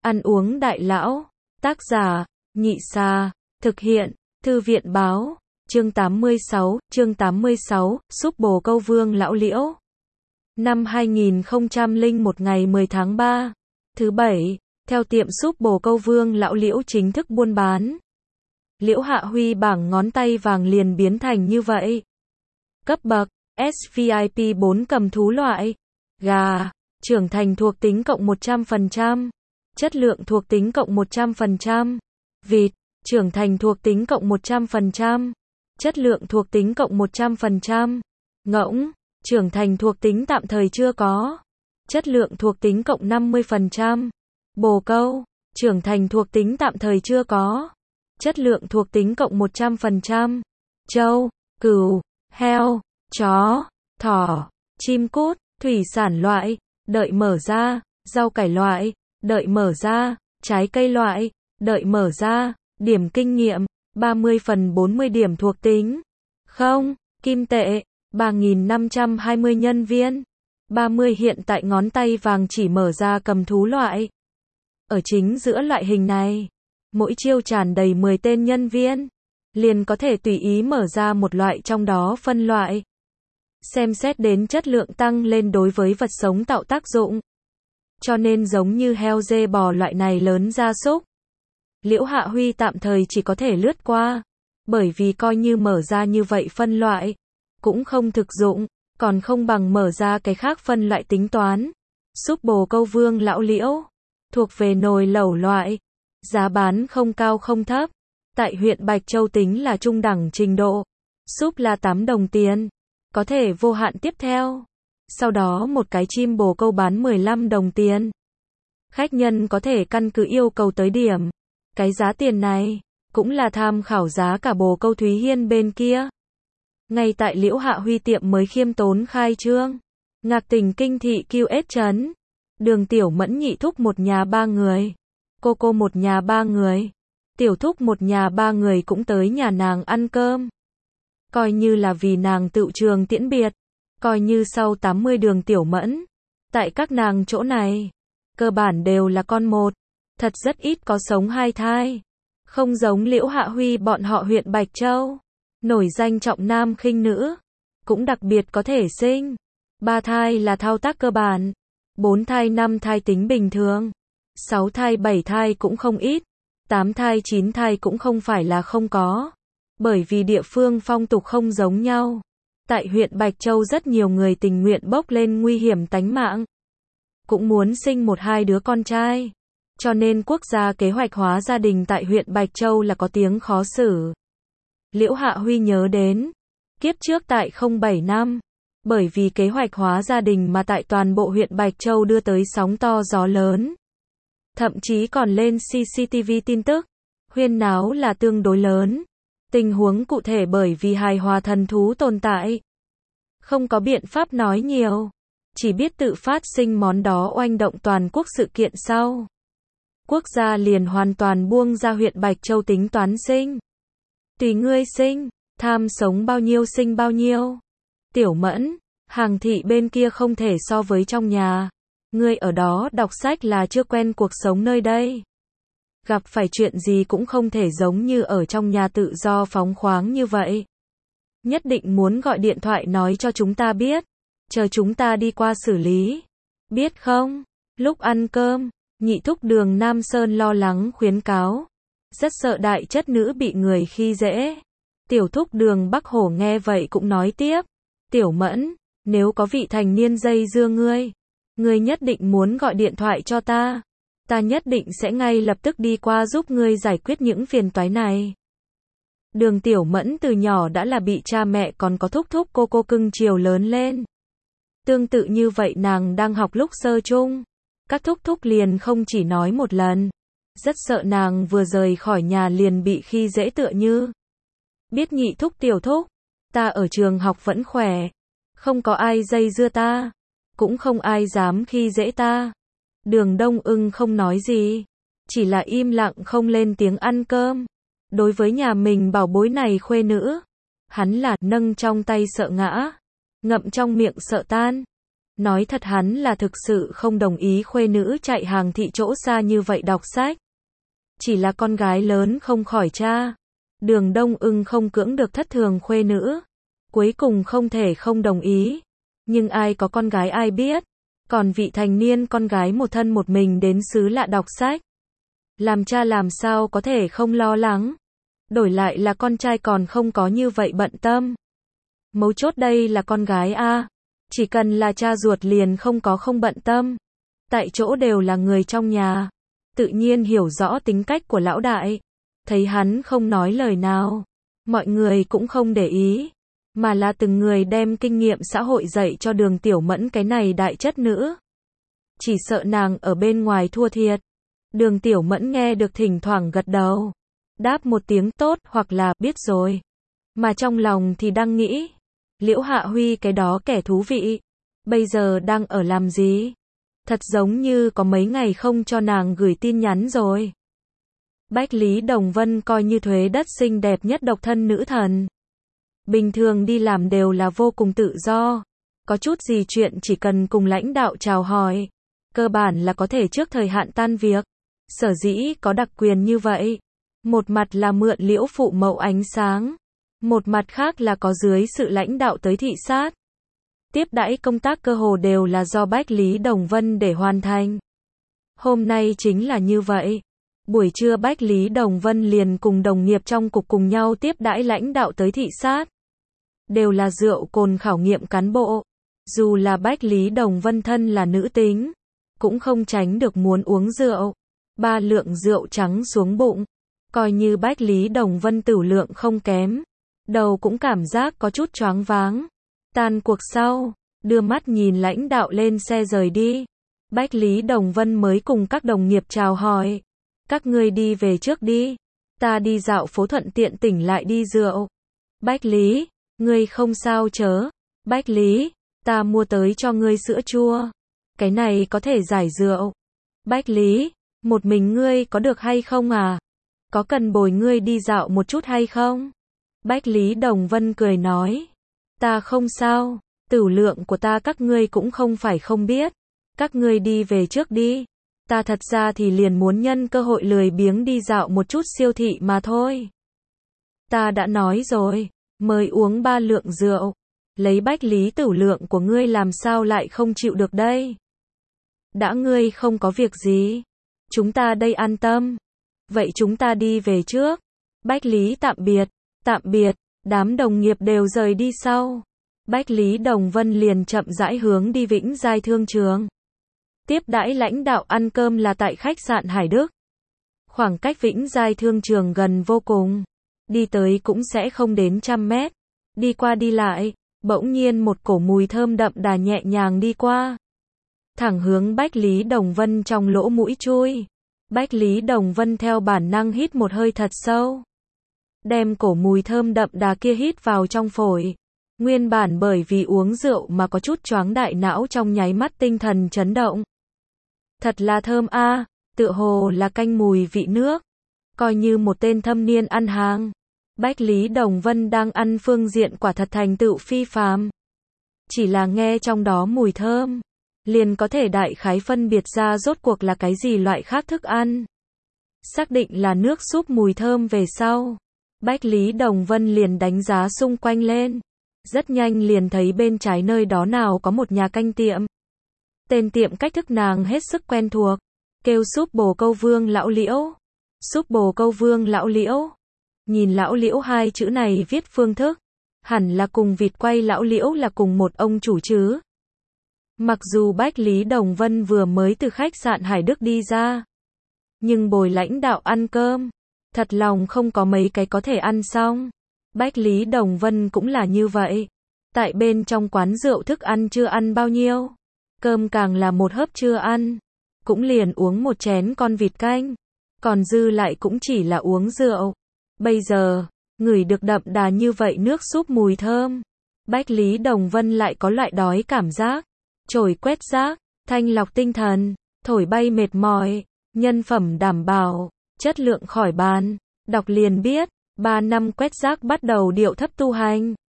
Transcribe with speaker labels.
Speaker 1: Ăn uống đại lão. Tác giả, Nhị Sa. Thực hiện, Thư viện báo. Chương 86, súp bồ câu Vương lão Liễu. Năm 2001 ngày 10 tháng 3, thứ Bảy, theo tiệm súp bồ câu Vương lão Liễu chính thức buôn bán. Liễu Hạ Huy bảng ngón tay vàng liền biến thành như vậy. Cấp bậc, SVIP 4 cầm thú loại. Gà, trưởng thành thuộc tính cộng 100%. Chất lượng thuộc tính cộng 100%. Vịt, trưởng thành thuộc tính cộng 100%. Chất lượng thuộc tính cộng 100%. Ngỗng, trưởng thành thuộc tính tạm thời chưa có. Chất lượng thuộc tính cộng 50%. Bồ câu, trưởng thành thuộc tính tạm thời chưa có. Chất lượng thuộc tính cộng 100%. Trâu, cừu, heo, chó, thỏ, chim cút, thủy sản loại, đợi mở ra, rau cải loại, đợi mở ra, trái cây loại, đợi mở ra, điểm kinh nghiệm, 30 phần 40 điểm thuộc tính. Không, kim tệ, 3.520 nhân viên. 30 hiện tại ngón tay vàng chỉ mở ra cầm thú loại. Ở chính giữa loại hình này, mỗi chiêu tràn đầy 10 tên nhân viên, liền có thể tùy ý mở ra một loại trong đó phân loại. Xem xét đến chất lượng tăng lên đối với vật sống tạo tác dụng. Cho nên giống như heo dê bò loại này lớn gia súc, Liễu Hạ Huy tạm thời chỉ có thể lướt qua, bởi vì coi như mở ra như vậy phân loại, cũng không thực dụng, còn không bằng mở ra cái khác phân loại tính toán. Súp bồ câu Vương lão Liễu, thuộc về nồi lẩu loại, giá bán không cao không thấp, tại huyện Bạch Châu tính là trung đẳng trình độ. Súp là 8 đồng tiền, có thể vô hạn tiếp theo. Sau đó một cái chim bồ câu bán 15 đồng tiền. Khách nhân có thể căn cứ yêu cầu tới điểm. Cái giá tiền này, cũng là tham khảo giá cả bồ câu Thúy Hiên bên kia. Ngay tại Liễu Hạ Huy tiệm mới khiêm tốn khai trương. Ngạc Tình Kinh thị QS trấn. Đường Tiểu Mẫn nhị thúc một nhà 3 người. Cô một nhà 3 người. Tiểu thúc một nhà 3 người cũng tới nhà nàng ăn cơm. Coi như là vì nàng tựu trường tiễn biệt. Coi như sau 80 Đường Tiểu Mẫn. Tại các nàng chỗ này, cơ bản đều là con một. Thật rất ít có sống 2 thai. Không giống Liễu Hạ Huy bọn họ huyện Bạch Châu. Nổi danh trọng nam khinh nữ. Cũng đặc biệt có thể sinh. 3 thai là thao tác cơ bản. 4 thai 5 thai tính bình thường. 6 thai 7 thai cũng không ít. 8 thai 9 thai cũng không phải là không có. Bởi vì địa phương phong tục không giống nhau. Tại huyện Bạch Châu rất nhiều người tình nguyện bốc lên nguy hiểm tánh mạng. Cũng muốn sinh 1-2 đứa con trai. Cho nên quốc gia kế hoạch hóa gia đình tại huyện Bạch Châu là có tiếng khó xử. Liễu Hạ Huy nhớ đến, kiếp trước tại 07 năm, bởi vì kế hoạch hóa gia đình mà tại toàn bộ huyện Bạch Châu đưa tới sóng to gió lớn. Thậm chí còn lên CCTV tin tức, huyên náo là tương đối lớn. Tình huống cụ thể bởi vì hài hòa thần thú tồn tại. Không có biện pháp nói nhiều. Chỉ biết tự phát sinh món đó oanh động toàn quốc sự kiện sau. Quốc gia liền hoàn toàn buông ra huyện Bạch Châu tính toán sinh. Tùy ngươi sinh, tham sống bao nhiêu sinh bao nhiêu. Tiểu Mẫn, hàng thị bên kia không thể so với trong nhà. Ngươi ở đó đọc sách là chưa quen cuộc sống nơi đây. Gặp phải chuyện gì cũng không thể giống như ở trong nhà tự do phóng khoáng như vậy. Nhất định muốn gọi điện thoại nói cho chúng ta biết. Chờ chúng ta đi qua xử lý. Biết không? Lúc ăn cơm, nhị thúc Đường Nam Sơn lo lắng khuyến cáo. Rất sợ đại chất nữ bị người khi dễ. Tiểu thúc Đường Bắc Hổ nghe vậy cũng nói tiếp. Tiểu Mẫn, nếu có vị thành niên dây dưa ngươi nhất định muốn gọi điện thoại cho ta. Ta nhất định sẽ ngay lập tức đi qua giúp ngươi giải quyết những phiền toái này. Đường Tiểu Mẫn từ nhỏ đã là bị cha mẹ còn có thúc thúc cô cưng chiều lớn lên. Tương tự như vậy nàng đang học lúc sơ chung. Các thúc thúc liền không chỉ nói một lần. Rất sợ nàng vừa rời khỏi nhà liền bị khi dễ tựa như. Biết nhị thúc tiểu thúc, ta ở trường học vẫn khỏe. Không có ai dây dưa ta. Cũng không ai dám khi dễ ta. Đường Đông Ưng không nói gì. Chỉ là im lặng không lên tiếng ăn cơm. Đối với nhà mình bảo bối này khuê nữ. Hắn là nâng trong tay sợ ngã. Ngậm trong miệng sợ tan. Nói thật hắn là thực sự không đồng ý khuê nữ chạy hàng thị chỗ xa như vậy đọc sách. Chỉ là con gái lớn không khỏi cha. Đường Đông Ưng không cưỡng được thất thường khuê nữ. Cuối cùng không thể không đồng ý. Nhưng ai có con gái ai biết. Còn vị thành niên con gái một thân một mình đến xứ lạ đọc sách. Làm cha làm sao có thể không lo lắng. Đổi lại là con trai còn không có như vậy bận tâm. Mấu chốt đây là con gái a. Chỉ cần là cha ruột liền không bận tâm. Tại chỗ đều là người trong nhà. Tự nhiên hiểu rõ tính cách của lão đại. Thấy hắn không nói lời nào. Mọi người cũng không để ý. Mà là từng người đem kinh nghiệm xã hội dạy cho Đường Tiểu Mẫn cái này đại chất nữ. Chỉ sợ nàng ở bên ngoài thua thiệt. Đường Tiểu Mẫn nghe được thỉnh thoảng gật đầu. Đáp một tiếng tốt hoặc là biết rồi. Mà trong lòng thì đang nghĩ. Liễu Hạ Huy cái đó kẻ thú vị. Bây giờ đang ở làm gì? Thật giống như có mấy ngày không cho nàng gửi tin nhắn rồi. Bách Lý Đồng Vân coi như thuế đất xinh đẹp nhất độc thân nữ thần. Bình thường đi làm đều là vô cùng tự do. Có chút gì chuyện chỉ cần cùng lãnh đạo chào hỏi. Cơ bản là có thể trước thời hạn tan việc. Sở dĩ có đặc quyền như vậy. Một mặt là mượn Liễu phụ mẫu ánh sáng. Một mặt khác là có dưới sự lãnh đạo tới thị sát. Tiếp đãi công tác cơ hồ đều là do Bách Lý Đồng Vân để hoàn thành. Hôm nay chính là như vậy. Buổi trưa Bách Lý Đồng Vân liền cùng đồng nghiệp trong cục cùng nhau tiếp đãi lãnh đạo tới thị sát. Đều là rượu cồn khảo nghiệm cán bộ. Dù là Bách Lý Đồng Vân thân là nữ tính, cũng không tránh được muốn uống rượu. 3 lượng rượu trắng xuống bụng. Coi như Bách Lý Đồng Vân tửu lượng không kém. Đầu cũng cảm giác có chút choáng váng. Tan cuộc sau, đưa mắt nhìn lãnh đạo lên xe rời đi. Bách Lý Đồng Vân mới cùng các đồng nghiệp chào hỏi. Các ngươi đi về trước đi. Ta đi dạo phố thuận tiện tỉnh lại đi rượu. Bách Lý, ngươi không sao chớ. Bách Lý, ta mua tới cho ngươi sữa chua. Cái này có thể giải rượu. Bách Lý, một mình ngươi có được hay không à? Có cần bồi ngươi đi dạo một chút hay không? Bách Lý Đồng Vân cười nói. Ta không sao, tửu lượng của ta các ngươi cũng không phải không biết. Các ngươi đi về trước đi. Ta thật ra thì liền muốn nhân cơ hội lười biếng đi dạo một chút siêu thị mà thôi. Ta đã nói rồi, mời uống 3 lượng rượu. Lấy Bách Lý tửu lượng của ngươi làm sao lại không chịu được đây? Đã ngươi không có việc gì. Chúng ta đây an tâm. Vậy chúng ta đi về trước. Bách Lý tạm biệt. Tạm biệt. Đám đồng nghiệp đều rời đi sau. Bách Lý Đồng Vân liền chậm rãi hướng đi Vĩnh Giai Thương Trường. Tiếp đãi lãnh đạo ăn cơm là tại khách sạn Hải Đức. Khoảng cách Vĩnh Giai Thương Trường gần vô cùng. Đi tới cũng sẽ không đến 100 mét. Đi qua đi lại, bỗng nhiên một cổ mùi thơm đậm đà nhẹ nhàng đi qua. Thẳng hướng Bách Lý Đồng Vân trong lỗ mũi chui. Bách Lý Đồng Vân theo bản năng hít một hơi thật sâu. Đem cổ mùi thơm đậm đà kia hít vào trong phổi. Nguyên bản bởi vì uống rượu mà có chút choáng đại não trong nháy mắt tinh thần chấn động. Thật là thơm a, tựa hồ là canh mùi vị nước. Coi như một tên thâm niên ăn hàng. Bách Lý Đồng Vân đang ăn phương diện quả thật thành tựu phi phàm. Chỉ là nghe trong đó mùi thơm, liền có thể đại khái phân biệt ra rốt cuộc là cái gì loại khác thức ăn. Xác định là nước súp mùi thơm về sau. Bách Lý Đồng Vân liền đánh giá xung quanh lên. Rất nhanh liền thấy bên trái nơi đó nào có một nhà canh tiệm. Tên tiệm cách thức nàng hết sức quen thuộc. Kêu súp bồ câu Vương Lão Liễu. Súp bồ câu Vương Lão Liễu. Nhìn Lão Liễu 2 chữ này viết phương thức. Hẳn là cùng vịt quay Lão Liễu là cùng một ông chủ chứ. Mặc dù Bách Lý Đồng Vân vừa mới từ khách sạn Hải Đức đi ra. Nhưng bồi lãnh đạo ăn cơm. Thật lòng không có mấy cái có thể ăn xong. Bách Lý Đồng Vân cũng là như vậy. Tại bên trong quán rượu thức ăn chưa ăn bao nhiêu. Cơm càng là một hớp chưa ăn. Cũng liền uống một chén con vịt canh. Còn dư lại cũng chỉ là uống rượu. Bây giờ, ngửi được đậm đà như vậy nước súp mùi thơm. Bách Lý Đồng Vân lại có loại đói cảm giác. Trồi quét rác, thanh lọc tinh thần, thổi bay mệt mỏi, nhân phẩm đảm bảo, chất lượng khỏi bàn. Đọc liền biết, 3 năm quét rác bắt đầu điệu thấp tu hành.